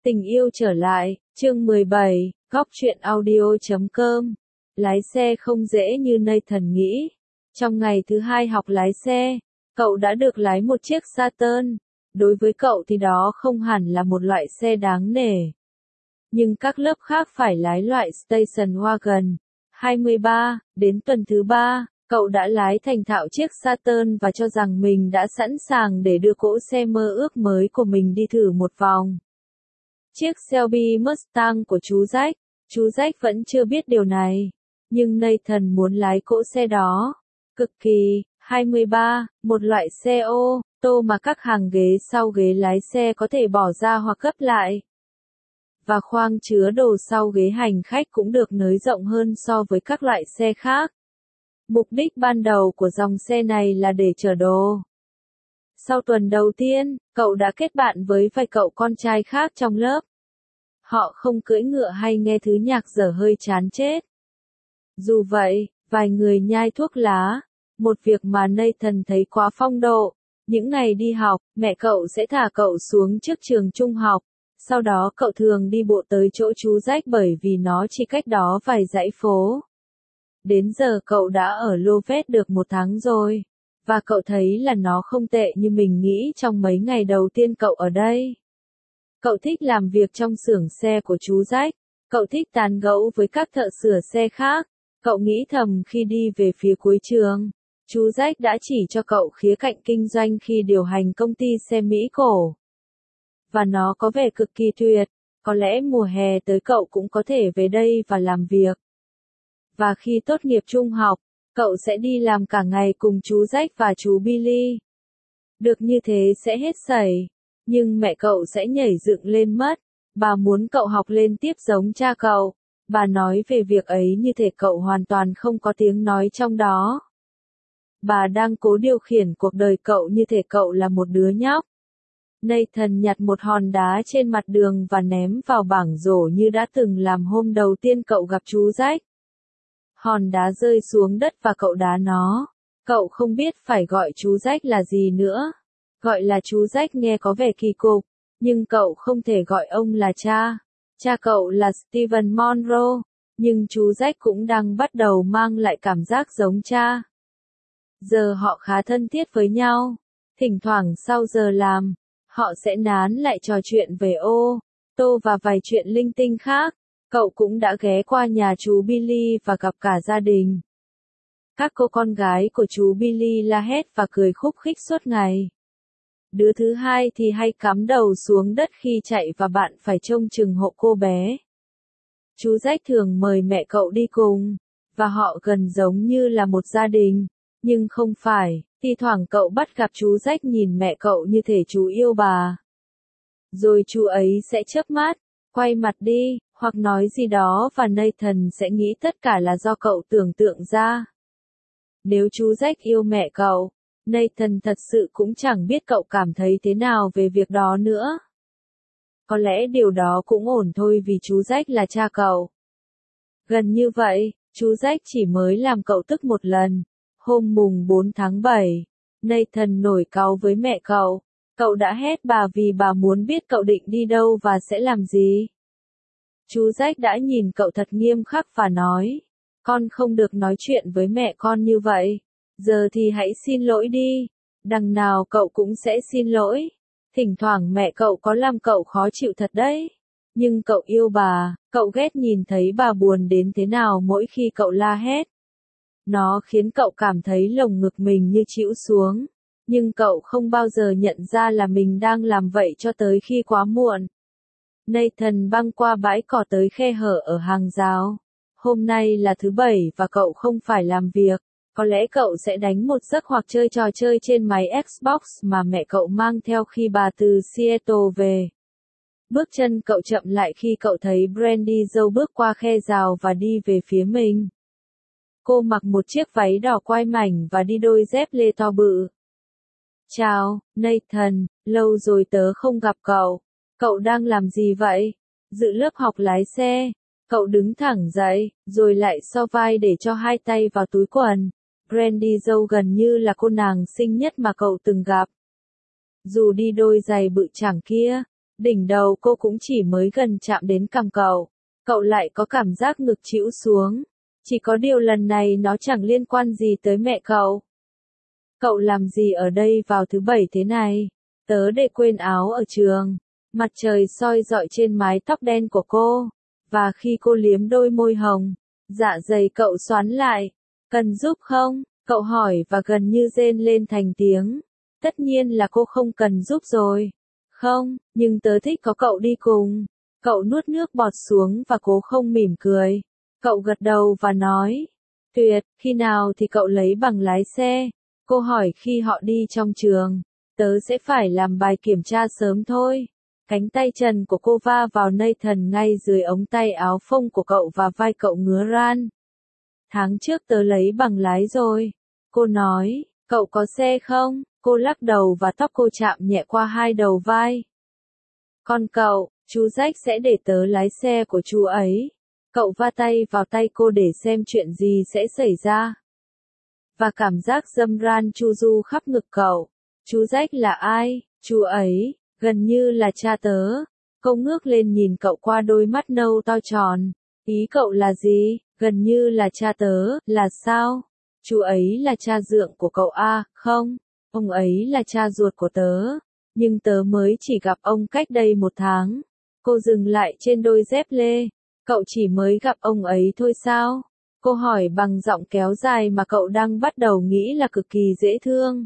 Tình yêu trở lại, chương 17, góc truyện audio.com. Lái xe không dễ như Nathan nghĩ. Trong ngày thứ 2 học lái xe, cậu đã được lái một chiếc Saturn. Đối với cậu thì đó không hẳn là một loại xe đáng nể. Nhưng các lớp khác phải lái loại station wagon. 23, đến tuần thứ 3, cậu đã lái thành thạo chiếc Saturn và cho rằng mình đã sẵn sàng để đưa cỗ xe mơ ước mới của mình đi thử một vòng. Chiếc Shelby Mustang của chú Jack vẫn chưa biết điều này, nhưng Nathan muốn lái cỗ xe đó. Cực kỳ, 23, một loại xe ô tô mà các hàng ghế sau ghế lái xe có thể bỏ ra hoặc gấp lại. Và khoang chứa đồ sau ghế hành khách cũng được nới rộng hơn so với các loại xe khác. Mục đích ban đầu của dòng xe này là để chở đồ. Sau tuần đầu tiên, cậu đã kết bạn với vài cậu con trai khác trong lớp. Họ không cưỡi ngựa hay nghe thứ nhạc dở hơi chán chết. Dù vậy, vài người nhai thuốc lá, một việc mà Nathan thấy quá phong độ. Những ngày đi học, mẹ cậu sẽ thả cậu xuống trước trường trung học. Sau đó cậu thường đi bộ tới chỗ chú Jack bởi vì nó chỉ cách đó vài dãy phố. Đến giờ cậu đã ở Lovett được 1 tháng rồi. Và cậu thấy là nó không tệ như mình nghĩ trong mấy ngày đầu tiên cậu ở đây. Cậu thích làm việc trong xưởng xe của chú Jack. Cậu thích tán gẫu với các thợ sửa xe khác. Cậu nghĩ thầm khi đi về phía cuối trường. Chú Jack đã chỉ cho cậu khía cạnh kinh doanh khi điều hành công ty xe Mỹ cổ. Và nó có vẻ cực kỳ tuyệt. Có lẽ mùa hè tới cậu cũng có thể về đây và làm việc. Và khi tốt nghiệp trung học, cậu sẽ đi làm cả ngày cùng chú Jack và chú Billy. Được như thế sẽ hết sảy. Nhưng mẹ cậu sẽ nhảy dựng lên mất. Bà muốn cậu học lên tiếp giống cha cậu. Bà nói về việc ấy như thể cậu hoàn toàn không có tiếng nói trong đó. Bà đang cố điều khiển cuộc đời cậu như thể cậu là một đứa nhóc. Nathan nhặt một hòn đá trên mặt đường và ném vào bảng rổ như đã từng làm hôm đầu tiên cậu gặp chú Jack. Hòn đá rơi xuống đất và cậu đá nó. Cậu không biết phải gọi chú Jack là gì nữa. Gọi là chú Jack nghe có vẻ kỳ cục, nhưng cậu không thể gọi ông là cha. Cha cậu là Steven Monroe, nhưng chú Jack cũng đang bắt đầu mang lại cảm giác giống cha. Giờ họ khá thân thiết với nhau. Thỉnh thoảng sau giờ làm, họ sẽ nán lại trò chuyện về ô tô và vài chuyện linh tinh khác. Cậu cũng đã ghé qua nhà chú Billy và gặp cả gia đình. Các cô con gái của chú Billy la hét và cười khúc khích suốt ngày. Đứa thứ hai thì hay cắm đầu xuống đất khi chạy và bạn phải trông chừng hộ cô bé. Chú Jack thường mời mẹ cậu đi cùng, và họ gần giống như là một gia đình, nhưng không phải. Thi thoảng cậu bắt gặp chú Jack nhìn mẹ cậu như thể chú yêu bà. Rồi chú ấy sẽ chớp mắt, quay mặt đi, hoặc nói gì đó và Nathan sẽ nghĩ tất cả là do cậu tưởng tượng ra. Nếu chú Jack yêu mẹ cậu, Nathan thật sự cũng chẳng biết cậu cảm thấy thế nào về việc đó nữa. Có lẽ điều đó cũng ổn thôi vì chú Jack là cha cậu. Gần như vậy, chú Jack chỉ mới làm cậu tức một lần. Hôm mùng 4 tháng 7, Nathan nổi cáu với mẹ cậu. Cậu đã hét bà vì bà muốn biết cậu định đi đâu và sẽ làm gì. Chú Jack đã nhìn cậu thật nghiêm khắc và nói, con không được nói chuyện với mẹ con như vậy. Giờ thì hãy xin lỗi đi. Đằng nào cậu cũng sẽ xin lỗi. Thỉnh thoảng mẹ cậu có làm cậu khó chịu thật đấy. Nhưng cậu yêu bà, cậu ghét nhìn thấy bà buồn đến thế nào mỗi khi cậu la hét. Nó khiến cậu cảm thấy lồng ngực mình như chĩu xuống. Nhưng cậu không bao giờ nhận ra là mình đang làm vậy cho tới khi quá muộn. Nathan băng qua bãi cỏ tới khe hở ở hàng rào. Hôm nay là thứ Bảy và cậu không phải làm việc. Có lẽ cậu sẽ đánh một giấc hoặc chơi trò chơi trên máy Xbox mà mẹ cậu mang theo khi bà từ Seattle về. Bước chân cậu chậm lại khi cậu thấy Brandy dâu bước qua khe rào và đi về phía mình. Cô mặc một chiếc váy đỏ quai mảnh và đi đôi dép lê to bự. Chào, Nathan, lâu rồi tớ không gặp cậu. Cậu đang làm gì vậy? Dự lớp học lái xe. Cậu đứng thẳng dậy, rồi lại so vai để cho hai tay vào túi quần. Brandy dâu gần như là cô nàng xinh nhất mà cậu từng gặp. Dù đi đôi giày bự chảng kia, Đỉnh đầu cô cũng chỉ mới gần chạm đến cằm cậu. Cậu lại có cảm giác ngực trĩu xuống. Chỉ có điều lần này nó chẳng liên quan gì tới mẹ cậu. Cậu làm gì ở đây vào thứ bảy thế này? Tớ để quên áo ở trường. Mặt trời soi rọi trên mái tóc đen của cô. Và khi cô liếm đôi môi hồng, dạ dày cậu xoắn lại. Cần giúp không? Cậu hỏi và gần như rên lên thành tiếng. Tất nhiên là cô không cần giúp rồi. Không, nhưng tớ thích có cậu đi cùng. Cậu nuốt nước bọt xuống và cố không mỉm cười. Cậu gật đầu và nói. Tuyệt, khi nào thì cậu lấy bằng lái xe? Cô hỏi khi họ đi trong trường. Tớ sẽ phải làm bài kiểm tra sớm thôi. Cánh tay trần của cô va vào Nathan ngay dưới ống tay áo phông của cậu và vai cậu ngứa ran. Tháng trước tớ lấy bằng lái rồi. Cô nói, cậu có xe không? Cô lắc đầu và tóc cô chạm nhẹ qua hai đầu vai. Còn cậu, chú Jack sẽ để tớ lái xe của chú ấy. Cậu va tay vào tay cô để xem chuyện gì sẽ xảy ra. Và cảm giác dâm ran chu du khắp ngực cậu. Chú Jack là ai? Chú ấy, gần như là cha tớ. Cô ngước lên nhìn cậu qua đôi mắt nâu to tròn. Ý cậu là gì? Gần như là cha tớ, là sao? Chú ấy là cha dượng của cậu à? Không, ông ấy là cha ruột của tớ. Nhưng tớ mới chỉ gặp ông cách đây 1 tháng. Cô dừng lại trên đôi dép lê. Cậu chỉ mới gặp ông ấy thôi sao? Cô hỏi bằng giọng kéo dài mà cậu đang bắt đầu nghĩ là cực kỳ dễ thương.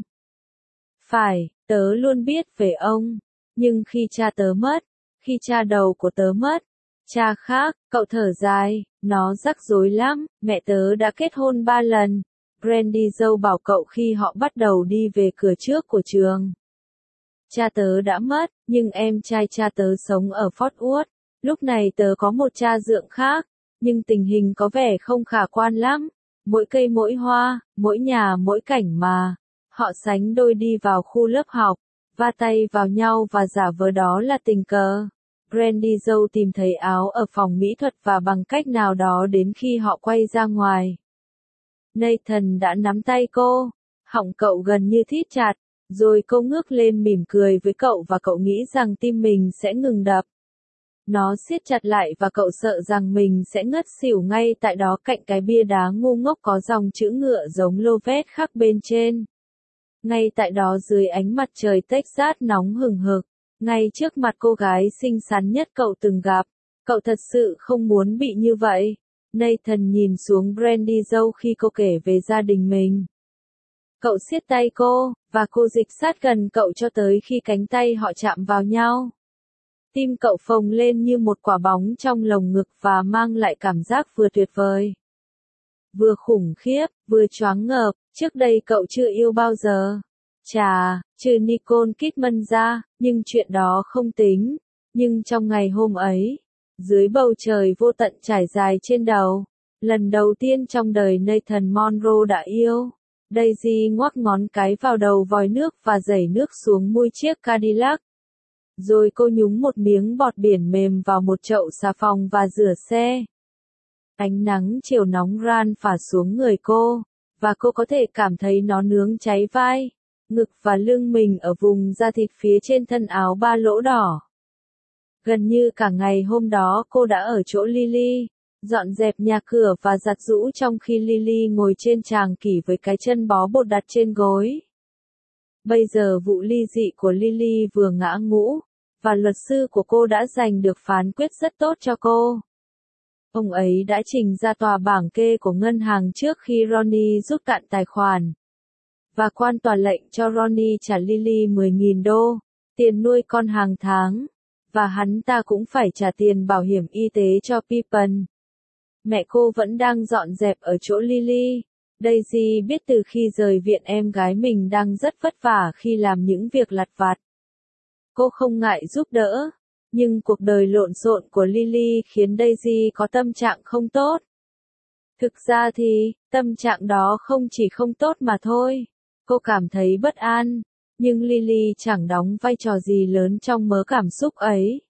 Phải, tớ luôn biết về ông. Nhưng khi cha tớ mất, khi cha đầu của tớ mất, cha khác, cậu thở dài, nó rắc rối lắm, mẹ tớ đã kết hôn 3 lần. Brandy dâu bảo cậu khi họ bắt đầu đi về cửa trước của trường. Cha tớ đã mất, nhưng em trai cha tớ sống ở Fort Worth. Lúc này tớ có một cha dượng khác, nhưng tình hình có vẻ không khả quan lắm. Mỗi cây mỗi hoa, mỗi nhà mỗi cảnh mà. Họ sánh đôi đi vào khu lớp học, va tay vào nhau và giả vờ đó là tình cờ. Brandy dâu tìm thấy áo ở phòng mỹ thuật và bằng cách nào đó đến khi họ quay ra ngoài. Nathan đã nắm tay cô, họng cậu gần như thít chặt, rồi cô ngước lên mỉm cười với cậu và cậu nghĩ rằng tim mình sẽ ngừng đập. Nó siết chặt lại và cậu sợ rằng mình sẽ ngất xỉu ngay tại đó cạnh cái bia đá ngu ngốc có dòng chữ ngựa giống lô vét khắc bên trên. Ngay tại đó dưới ánh mặt trời Texas nóng hừng hực, ngay trước mặt cô gái xinh xắn nhất cậu từng gặp. Cậu thật sự không muốn bị như vậy. Nathan nhìn xuống Brandy dâu khi cô kể về gia đình mình. Cậu siết tay cô, và cô dịch sát gần cậu cho tới khi cánh tay họ chạm vào nhau. Tim cậu phồng lên như một quả bóng trong lồng ngực và mang lại cảm giác vừa tuyệt vời, vừa khủng khiếp, vừa choáng ngợp. Trước đây cậu chưa yêu bao giờ. Chà, trừ Nicole Kidman ra, nhưng chuyện đó không tính. Nhưng trong ngày hôm ấy, dưới bầu trời vô tận trải dài trên đầu, lần đầu tiên trong đời Nathan Monroe đã yêu. Daisy ngoắc ngón cái vào đầu vòi nước và rảy nước xuống mui chiếc Cadillac. Rồi cô nhúng một miếng bọt biển mềm vào một chậu xà phòng và rửa xe. Ánh nắng chiều nóng ran phả xuống người cô, và cô có thể cảm thấy nó nướng cháy vai, ngực và lưng mình ở vùng da thịt phía trên thân áo ba lỗ đỏ. Gần như cả ngày hôm đó cô đã ở chỗ Lily, dọn dẹp nhà cửa và giặt giũ trong khi Lily ngồi trên tràng kỷ với cái chân bó bột đặt trên gối. Bây giờ vụ ly dị của Lily vừa ngã ngũ, và luật sư của cô đã giành được phán quyết rất tốt cho cô. Ông ấy đã trình ra tòa bảng kê của ngân hàng trước khi Ronnie rút cạn tài khoản. Và quan tòa lệnh cho Ronnie trả Lily 10.000 đô, tiền nuôi con hàng tháng. Và hắn ta cũng phải trả tiền bảo hiểm y tế cho Pippen. Mẹ cô vẫn đang dọn dẹp ở chỗ Lily. Daisy biết từ khi rời viện em gái mình đang rất vất vả khi làm những việc lặt vặt. Cô không ngại giúp đỡ. Nhưng cuộc đời lộn xộn của Lily khiến Daisy có tâm trạng không tốt. Thực ra thì, tâm trạng đó không chỉ không tốt mà thôi. Cô cảm thấy bất an. Nhưng Lily chẳng đóng vai trò gì lớn trong mớ cảm xúc ấy.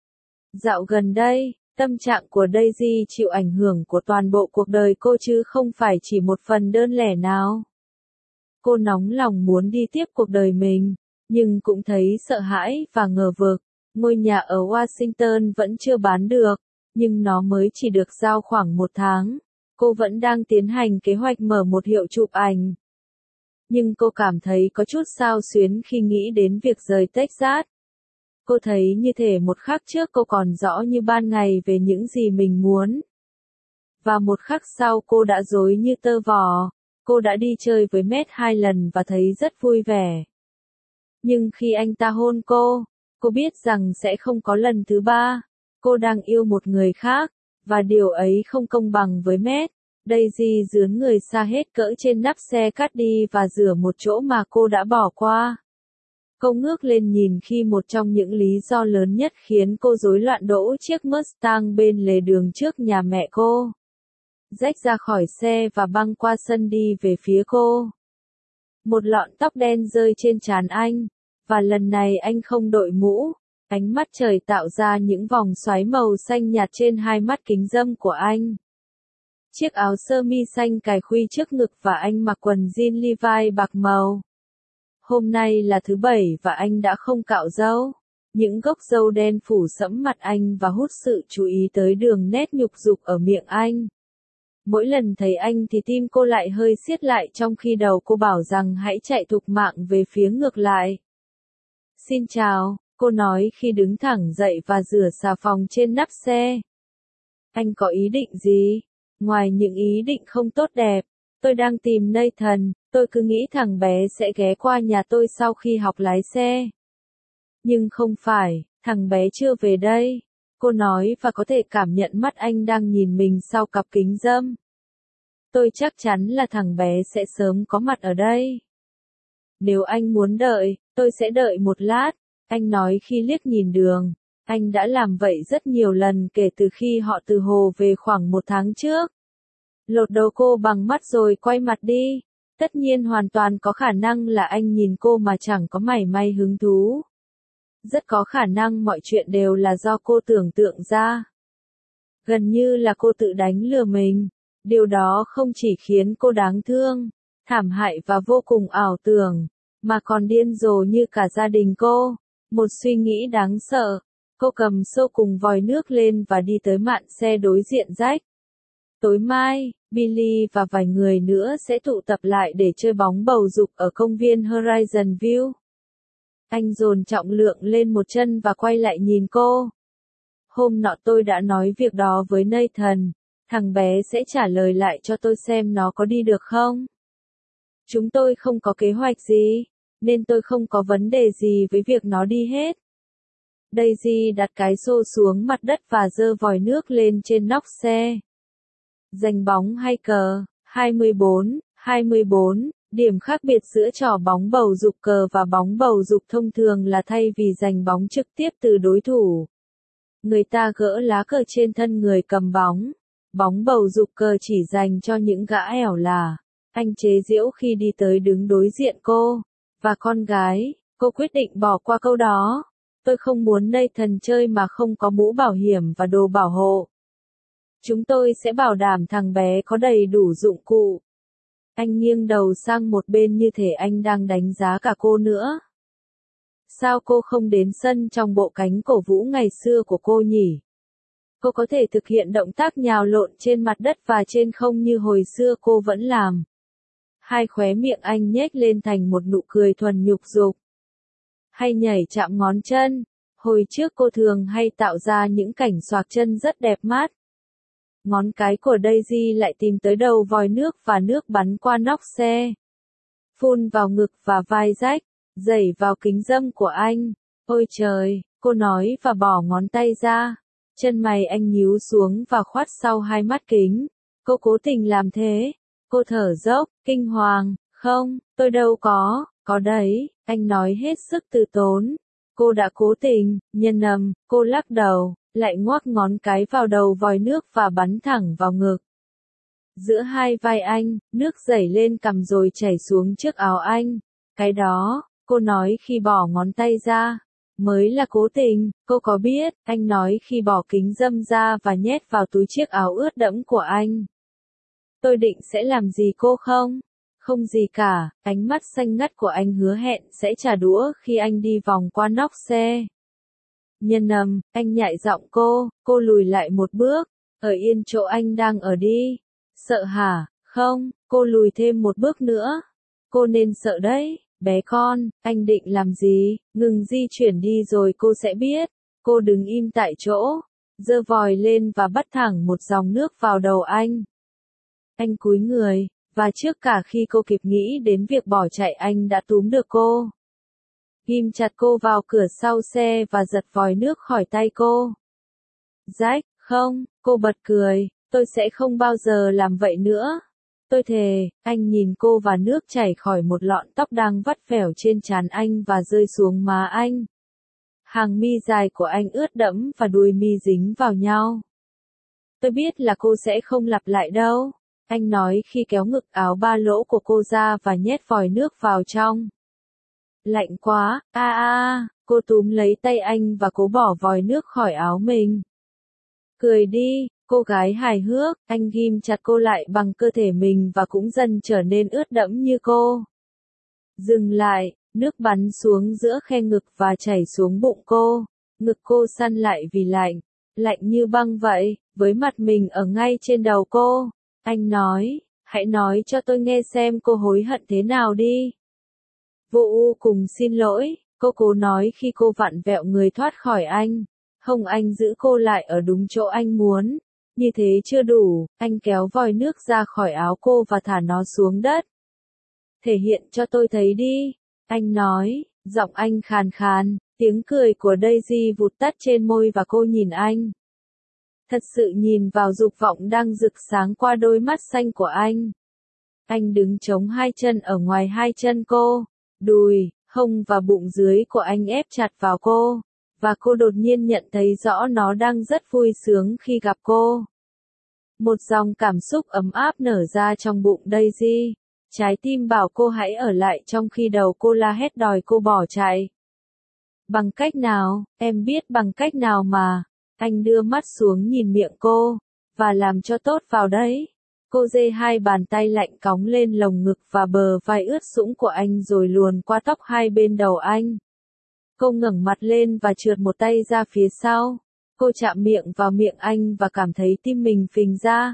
Dạo gần đây, tâm trạng của Daisy chịu ảnh hưởng của toàn bộ cuộc đời cô chứ không phải chỉ một phần đơn lẻ nào. Cô nóng lòng muốn đi tiếp cuộc đời mình, nhưng cũng thấy sợ hãi và ngờ vực. Ngôi nhà ở Washington vẫn chưa bán được, nhưng nó mới chỉ được giao khoảng 1 tháng. Cô vẫn đang tiến hành kế hoạch mở một hiệu chụp ảnh. Nhưng cô cảm thấy có chút xao xuyến khi nghĩ đến việc rời Texas. Cô thấy như thể một khắc trước cô còn rõ như ban ngày về những gì mình muốn. Và một khắc sau cô đã rối như tơ vò. Cô đã đi chơi với Matt 2 lần và thấy rất vui vẻ. Nhưng khi anh ta hôn cô biết rằng sẽ không có lần thứ 3. Cô đang yêu một người khác, và điều ấy không công bằng với Matt. Daisy dướn người xa hết cỡ trên nắp xe cát đi và rửa một chỗ mà cô đã bỏ qua. Cô ngước lên nhìn khi một trong những lý do lớn nhất khiến cô rối loạn đỗ chiếc Mustang bên lề đường trước nhà mẹ cô. Rách ra khỏi xe và băng qua sân đi về phía cô. Một lọn tóc đen rơi trên trán anh, và lần này anh không đội mũ. Ánh mắt trời tạo ra những vòng xoáy màu xanh nhạt trên hai mắt kính râm của anh. Chiếc áo sơ mi xanh cài khuy trước ngực và anh mặc quần jean Levi bạc màu. Hôm nay là thứ Bảy và anh đã không cạo râu. Những gốc râu đen phủ sẫm mặt anh và hút sự chú ý tới đường nét nhục dục ở miệng anh. Mỗi lần thấy anh thì tim cô lại hơi siết lại trong khi đầu cô bảo rằng hãy chạy thục mạng về phía ngược lại. Xin chào, cô nói khi đứng thẳng dậy và rửa xà phòng trên nắp xe. Anh có ý định gì? Ngoài những ý định không tốt đẹp, tôi đang tìm Nathan, tôi cứ nghĩ thằng bé sẽ ghé qua nhà tôi sau khi học lái xe. Nhưng không phải, thằng bé chưa về đây, cô nói và có thể cảm nhận mắt anh đang nhìn mình sau cặp kính râm. Tôi chắc chắn là thằng bé sẽ sớm có mặt ở đây. Nếu anh muốn đợi, tôi sẽ đợi một lát, anh nói khi liếc nhìn đường. Anh đã làm vậy rất nhiều lần kể từ khi họ từ Hồ về khoảng 1 tháng trước. Lột đầu cô bằng mắt rồi quay mặt đi. Tất nhiên hoàn toàn có khả năng là anh nhìn cô mà chẳng có mảy may hứng thú. Rất có khả năng mọi chuyện đều là do cô tưởng tượng ra. Gần như là cô tự đánh lừa mình. Điều đó không chỉ khiến cô đáng thương, thảm hại và vô cùng ảo tưởng, mà còn điên rồ như cả gia đình cô. Một suy nghĩ đáng sợ. Cô cầm xô cùng vòi nước lên và đi tới mạn xe đối diện rách. Tối mai, Billy và vài người nữa sẽ tụ tập lại để chơi bóng bầu dục ở công viên Horizon View. Anh dồn trọng lượng lên một chân và quay lại nhìn cô. Hôm nọ tôi đã nói việc đó với Nathan, thằng bé sẽ trả lời lại cho tôi xem nó có đi được không. Chúng tôi không có kế hoạch gì, nên tôi không có vấn đề gì với việc nó đi hết. Daisy đặt cái xô xuống mặt đất và giơ vòi nước lên trên nóc xe. Giành bóng hay cờ, 24, điểm khác biệt giữa trò bóng bầu dục cờ và bóng bầu dục thông thường là thay vì giành bóng trực tiếp từ đối thủ. Người ta gỡ lá cờ trên thân người cầm bóng. Bóng bầu dục cờ chỉ dành cho những gã ẻo là. Anh chế giễu khi đi tới đứng đối diện cô. Và con gái, cô quyết định bỏ qua câu đó. Tôi không muốn Nathan chơi mà không có mũ bảo hiểm và đồ bảo hộ. Chúng tôi sẽ bảo đảm thằng bé có đầy đủ dụng cụ. Anh nghiêng đầu sang một bên như thể anh đang đánh giá cả cô nữa. Sao cô không đến sân trong bộ cánh cổ vũ ngày xưa của cô nhỉ? Cô có thể thực hiện động tác nhào lộn trên mặt đất và trên không như hồi xưa cô vẫn làm. Hai khóe miệng anh nhếch lên thành một nụ cười thuần nhục dục. Hay nhảy chạm ngón chân. Hồi trước cô thường hay tạo ra những cảnh xoạc chân rất đẹp mắt. Ngón cái của Daisy lại tìm tới đầu vòi nước và nước bắn qua nóc xe. Phun vào ngực và vai rách, dẩy vào kính râm của anh. Ôi trời, cô nói và bỏ ngón tay ra. Chân mày anh nhíu xuống và khoát sau hai mắt kính. Cô cố tình làm thế. Cô thở dốc, kinh hoàng. Không, tôi đâu có đấy, anh nói hết sức từ tốn. Cô đã cố tình, cô lắc đầu, lại ngoắc ngón cái vào đầu vòi nước và bắn thẳng vào ngực. Giữa hai vai anh, nước dẩy lên cằm rồi chảy xuống chiếc áo anh. Cái đó, cô nói khi bỏ ngón tay ra, mới là cố tình, cô có biết, anh nói khi bỏ kính râm ra và nhét vào túi chiếc áo ướt đẫm của anh. Tôi định sẽ làm gì cô không? Không gì cả, ánh mắt xanh ngắt của anh hứa hẹn sẽ trả đũa khi anh đi vòng qua nóc xe. Nhân âm, anh nhại giọng cô lùi lại một bước, ở yên chỗ anh đang ở đi. Sợ hả? Không, cô lùi thêm một bước nữa. Cô nên sợ đấy, bé con, anh định làm gì? Ngừng di chuyển đi rồi cô sẽ biết. Cô đứng im tại chỗ, giơ vòi lên và bắt thẳng một dòng nước vào đầu anh. Anh cúi người, và trước cả khi cô kịp nghĩ đến việc bỏ chạy anh đã túm được cô. Ghim chặt cô vào cửa sau xe và giật vòi nước khỏi tay cô. Jack, không, cô bật cười, tôi sẽ không bao giờ làm vậy nữa. Tôi thề, anh nhìn cô và nước chảy khỏi một lọn tóc đang vắt vẻo trên trán anh và rơi xuống má anh. Hàng mi dài của anh ướt đẫm và đuôi mi dính vào nhau. Tôi biết là cô sẽ không lặp lại đâu, anh nói khi kéo ngực áo ba lỗ của cô ra và nhét vòi nước vào trong. Lạnh quá, cô túm lấy tay anh và cố bỏ vòi nước khỏi áo mình. Cười đi, cô gái hài hước, anh ghim chặt cô lại bằng cơ thể mình và cũng dần trở nên ướt đẫm như cô. Dừng lại, nước bắn xuống giữa khe ngực và chảy xuống bụng cô. Ngực cô săn lại vì lạnh, lạnh như băng vậy, với mặt mình ở ngay trên đầu cô. Anh nói, hãy nói cho tôi nghe xem cô hối hận thế nào đi. Vô cùng xin lỗi, cô cố nói khi cô vặn vẹo người thoát khỏi anh. Hông anh giữ cô lại ở đúng chỗ anh muốn. Như thế chưa đủ, anh kéo vòi nước ra khỏi áo cô và thả nó xuống đất. Thể hiện cho tôi thấy đi, anh nói, giọng anh khàn khàn, tiếng cười của Daisy vụt tắt trên môi và cô nhìn anh. Thật sự nhìn vào dục vọng đang rực sáng qua đôi mắt xanh của anh. Anh đứng chống hai chân ở ngoài hai chân cô, đùi, hông và bụng dưới của anh ép chặt vào cô, và cô đột nhiên nhận thấy rõ nó đang rất vui sướng khi gặp cô. Một dòng cảm xúc ấm áp nở ra trong bụng Daisy, trái tim bảo cô hãy ở lại trong khi đầu cô la hét đòi cô bỏ chạy. Bằng cách nào, em biết bằng cách nào mà. Anh đưa mắt xuống nhìn miệng cô, và làm cho tốt vào đấy. Cô giơ hai bàn tay lạnh cóng lên lồng ngực và bờ vai ướt sũng của anh rồi luồn qua tóc hai bên đầu anh. Cô ngẩng mặt lên và trượt một tay ra phía sau. Cô chạm miệng vào miệng anh và cảm thấy tim mình phình ra.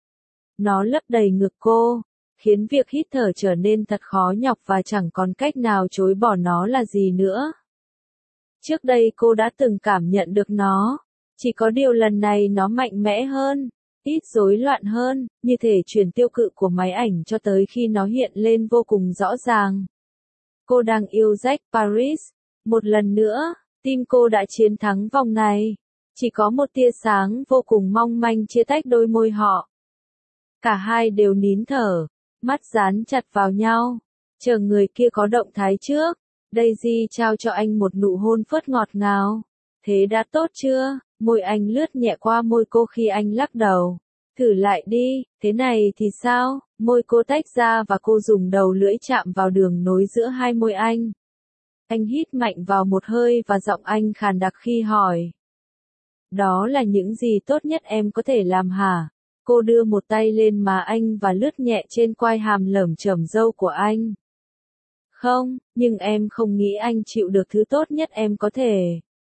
Nó lấp đầy ngực cô, khiến việc hít thở trở nên thật khó nhọc và chẳng còn cách nào chối bỏ nó là gì nữa. Trước đây cô đã từng cảm nhận được nó, chỉ có điều lần này nó mạnh mẽ hơn, ít rối loạn hơn, như thể truyền tiêu cự của máy ảnh cho tới khi nó hiện lên vô cùng rõ ràng. Cô đang yêu Jack Paris. Một lần nữa, tim cô đã chiến thắng vòng này. Chỉ có một tia sáng vô cùng mong manh chia tách đôi môi họ. Cả hai đều nín thở, mắt dán chặt vào nhau, chờ người kia có động thái trước. Daisy trao cho anh một nụ hôn phớt ngọt ngào. Thế đã tốt chưa? Môi anh lướt nhẹ qua môi cô khi anh lắc đầu. Thử lại đi, thế này thì sao? Môi cô tách ra và cô dùng đầu lưỡi chạm vào đường nối giữa hai môi anh. Anh hít mạnh vào một hơi và giọng anh khàn đặc khi hỏi. Đó là những gì tốt nhất em có thể làm hả? Cô đưa một tay lên má anh và lướt nhẹ trên quai hàm lởm chởm râu của anh. Không, nhưng em không nghĩ anh chịu được thứ tốt nhất em có thể.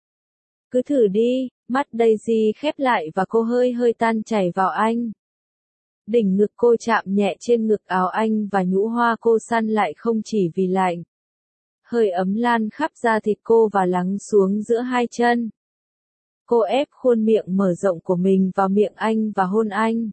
Cứ thử đi, mắt Daisy khép lại và cô hơi tan chảy vào anh. Đỉnh ngực cô chạm nhẹ trên ngực áo anh và nhũ hoa cô săn lại không chỉ vì lạnh. Hơi ấm lan khắp da thịt cô và lắng xuống giữa hai chân. Cô ép khuôn miệng mở rộng của mình vào miệng anh và hôn anh.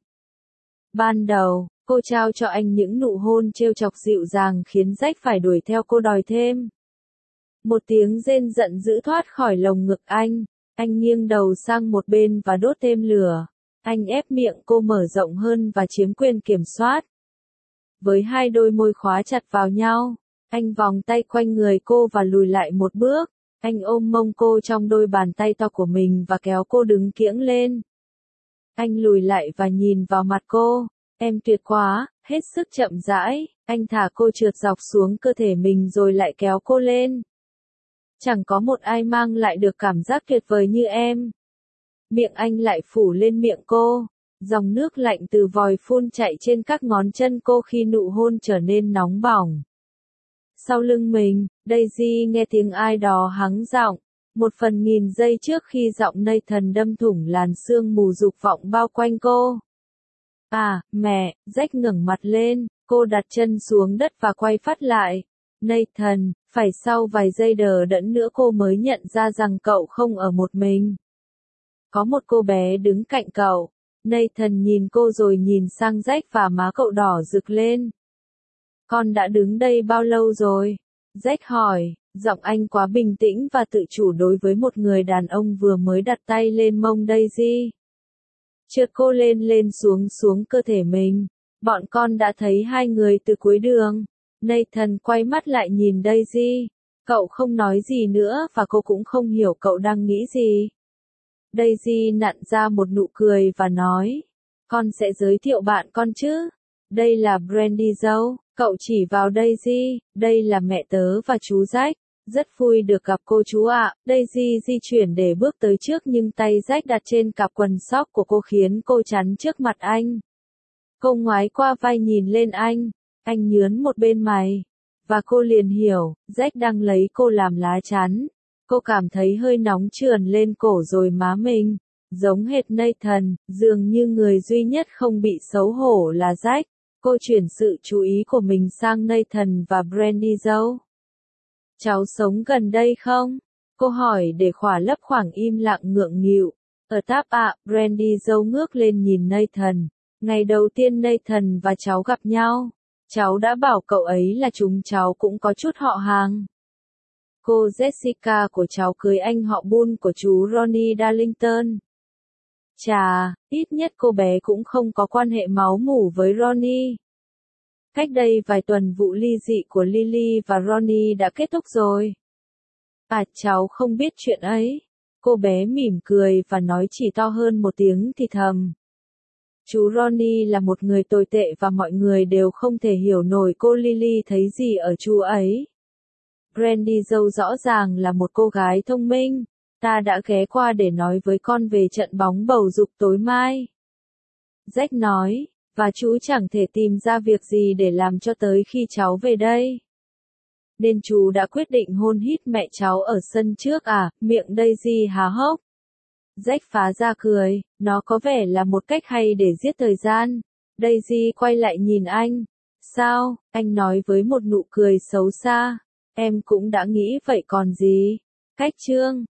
Ban đầu, cô trao cho anh những nụ hôn trêu chọc dịu dàng khiến Jack phải đuổi theo cô đòi thêm. Một tiếng rên giận dữ thoát khỏi lồng ngực anh nghiêng đầu sang một bên và đốt thêm lửa. Anh ép miệng cô mở rộng hơn và chiếm quyền kiểm soát. Với hai đôi môi khóa chặt vào nhau, anh vòng tay quanh người cô và lùi lại một bước. Anh ôm mông cô trong đôi bàn tay to của mình và kéo cô đứng kiễng lên. Anh lùi lại và nhìn vào mặt cô. Em tuyệt quá, hết sức chậm rãi, anh thả cô trượt dọc xuống cơ thể mình rồi lại kéo cô lên. Chẳng có một ai mang lại được cảm giác tuyệt vời như em. Miệng anh lại phủ lên miệng cô. Dòng nước lạnh từ vòi phun chạy trên các ngón chân cô khi nụ hôn trở nên nóng bỏng. Sau lưng mình, Daisy nghe tiếng ai đó hắng giọng. Một phần nghìn giây trước khi giọng Nathan đâm thủng làn sương mù dục vọng bao quanh cô. À, mẹ, Jack ngẩng mặt lên, cô đặt chân xuống đất và quay phát lại. Nathan, phải sau vài giây đờ đẫn nữa cô mới nhận ra rằng cậu không ở một mình. Có một cô bé đứng cạnh cậu. Nathan nhìn cô rồi nhìn sang Jack và má cậu đỏ rực lên. Con đã đứng đây bao lâu rồi? Jack hỏi, giọng anh quá bình tĩnh và tự chủ đối với một người đàn ông vừa mới đặt tay lên mông Daisy. Trượt cô lên xuống cơ thể mình. Bọn con đã thấy hai người từ cuối đường. Nathan quay mắt lại nhìn Daisy. Cậu không nói gì nữa và cô cũng không hiểu cậu đang nghĩ gì. Daisy nặn ra một nụ cười và nói, con sẽ giới thiệu bạn con chứ. Đây là Brandy dâu, cậu chỉ vào Daisy, đây là mẹ tớ và chú Jack. Rất vui được gặp cô chú ạ. Daisy di chuyển để bước tới trước nhưng tay Jack đặt trên cặp quần sóc của cô khiến cô chắn trước mặt anh. Cô ngoái qua vai nhìn lên anh nhướng một bên mày. Và cô liền hiểu, Jack đang lấy cô làm lá chắn. Cô cảm thấy hơi nóng trườn lên cổ rồi má mình. Giống hệt Nathan, dường như người duy nhất không bị xấu hổ là Jack. Cô chuyển sự chú ý của mình sang Nathan và Brandy dâu. Cháu sống gần đây không? Cô hỏi để khỏa lấp khoảng im lặng ngượng nghịu. Ở Táp ạ, Brandy dâu ngước lên nhìn Nathan. Ngày đầu tiên Nathan và cháu gặp nhau, cháu đã bảo cậu ấy là chúng cháu cũng có chút họ hàng. Cô Jessica của cháu cưới anh họ Bull của chú Ronnie Darlington. Chà, ít nhất cô bé cũng không có quan hệ máu mủ với Ronnie. Cách đây vài tuần vụ ly dị của Lily và Ronnie đã kết thúc rồi. À, cháu không biết chuyện ấy. Cô bé mỉm cười và nói chỉ to hơn một tiếng thì thầm. Chú Ronnie là một người tồi tệ và mọi người đều không thể hiểu nổi cô Lily thấy gì ở chú ấy. Brandy dâu rõ ràng là một cô gái thông minh. Ta đã ghé qua để nói với con về trận bóng bầu dục tối mai. Jack nói, và chú chẳng thể tìm ra việc gì để làm cho tới khi cháu về đây. Nên chú đã quyết định hôn hít mẹ cháu ở sân trước à, miệng Daisy há hốc. Jack phá ra cười, nó có vẻ là một cách hay để giết thời gian. Daisy quay lại nhìn anh. Sao, anh nói với một nụ cười xấu xa. Em cũng đã nghĩ vậy còn gì. Cách chương